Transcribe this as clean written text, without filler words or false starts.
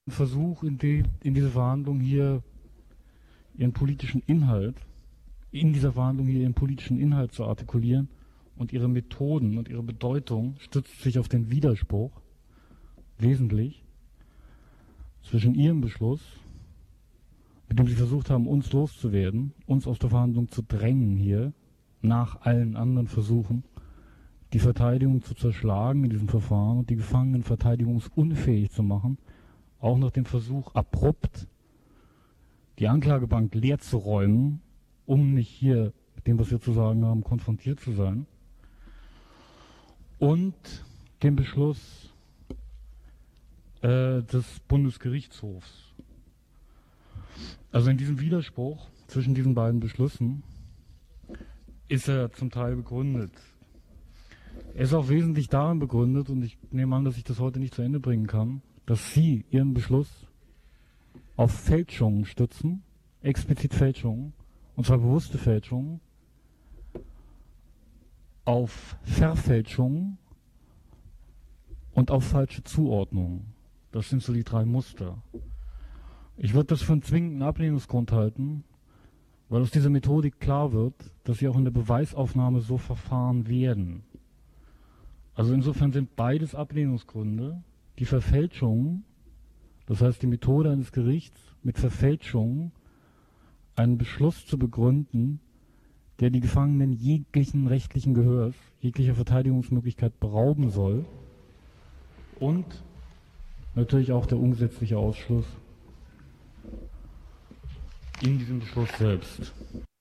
Versuch, in dieser Verhandlung hier ihren politischen Inhalt, zu artikulieren, und ihre Methoden und ihre Bedeutung stützt sich auf den Widerspruch, wesentlich, zwischen ihrem Beschluss, mit dem sie versucht haben, uns loszuwerden, uns aus der Verhandlung zu drängen hier, nach allen anderen Versuchen, die Verteidigung zu zerschlagen in diesem Verfahren und die Gefangenen verteidigungsunfähig zu machen, auch nach dem Versuch, abrupt die Anklagebank leer zu räumen, um nicht hier mit dem, was wir zu sagen haben, konfrontiert zu sein, und dem Beschluss des Bundesgerichtshofs. Also in diesem Widerspruch zwischen diesen beiden Beschlüssen ist er zum Teil begründet. Er ist auch wesentlich darin begründet, und ich nehme an, dass ich das heute nicht zu Ende bringen kann, dass Sie Ihren Beschluss auf Fälschungen stützen, explizit Fälschungen, und zwar bewusste Fälschungen, auf Verfälschungen und auf falsche Zuordnungen. Das sind so die drei Muster. Ich würde das für einen zwingenden Ablehnungsgrund halten, weil aus dieser Methodik klar wird, dass sie auch in der Beweisaufnahme so verfahren werden. Also insofern sind beides Ablehnungsgründe. Die Verfälschung, das heißt die Methode eines Gerichts mit Verfälschung, einen Beschluss zu begründen, der die Gefangenen jeglichen rechtlichen Gehörs, jeglicher Verteidigungsmöglichkeit berauben soll, und natürlich auch der ungesetzliche Ausschluss in diesem Beschluss selbst.